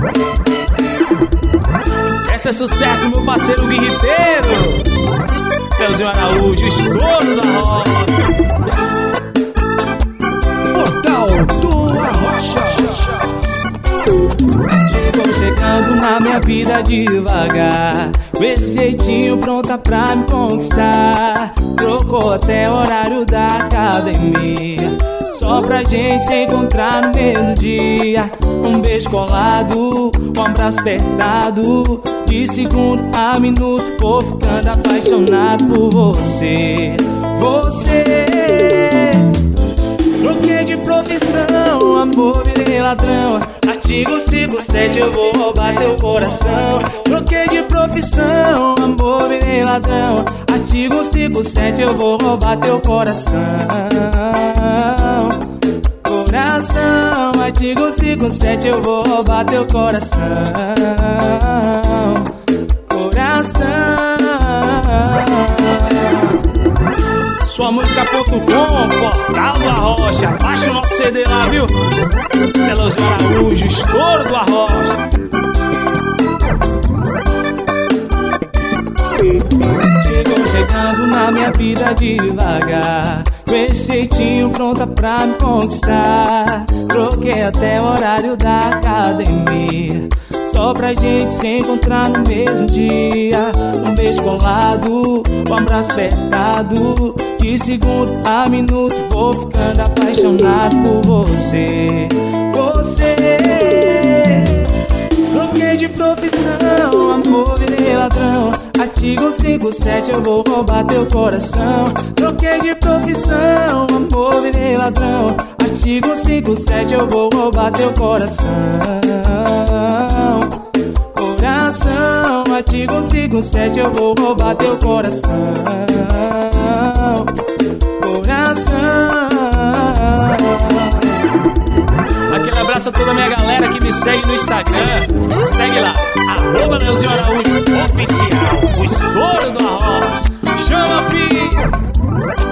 Esse é sucesso, meu parceiro guirriteiro Leozinho Araújo, estouro da rocha. Portal do Arrocha. Chegou chegando na minha vida devagar, com esse jeitinho pronta pra me conquistar. Trocou até o horário da academia, só pra gente se encontrar no mesmo dia. Um beijo colado, um abraço apertado, de segundo a minuto vou ficando apaixonado por você. Troquei de profissão, amor, virei ladrão. Artigo 57, eu vou roubar teu coração. Troquei de profissão, amor, virei ladrão. Artigo 57, eu vou roubar teu coração. Coração, artigo 57, eu vou roubar teu coração. Coração. Sua música.com, Portal do Arrocha. Baixa o nosso CD lá, viu? Leozinho Araújo, estouro do Arrocha. Chegou chegando na minha vida devagar, com esse jeitinho pronta pra me conquistar. Troquei até o horário da academia, só pra gente se encontrar no mesmo dia. Um beijo colado, um abraço apertado, de segundo a minuto vou ficando apaixonado por você. Troquei de profissão, amor, virei ladrão. Artigo 57, eu vou roubar teu coração. Troquei de profissão, amor, virei ladrão. Artigo 57, eu vou roubar teu coração. Coração, artigo 57, eu vou roubar teu coração. Coração. Aquele abraço a toda a minha galera que me segue no Instagram. Segue lá, @Leozinho Araújo Oficial, o estouro do Arrocha. Chama, filho!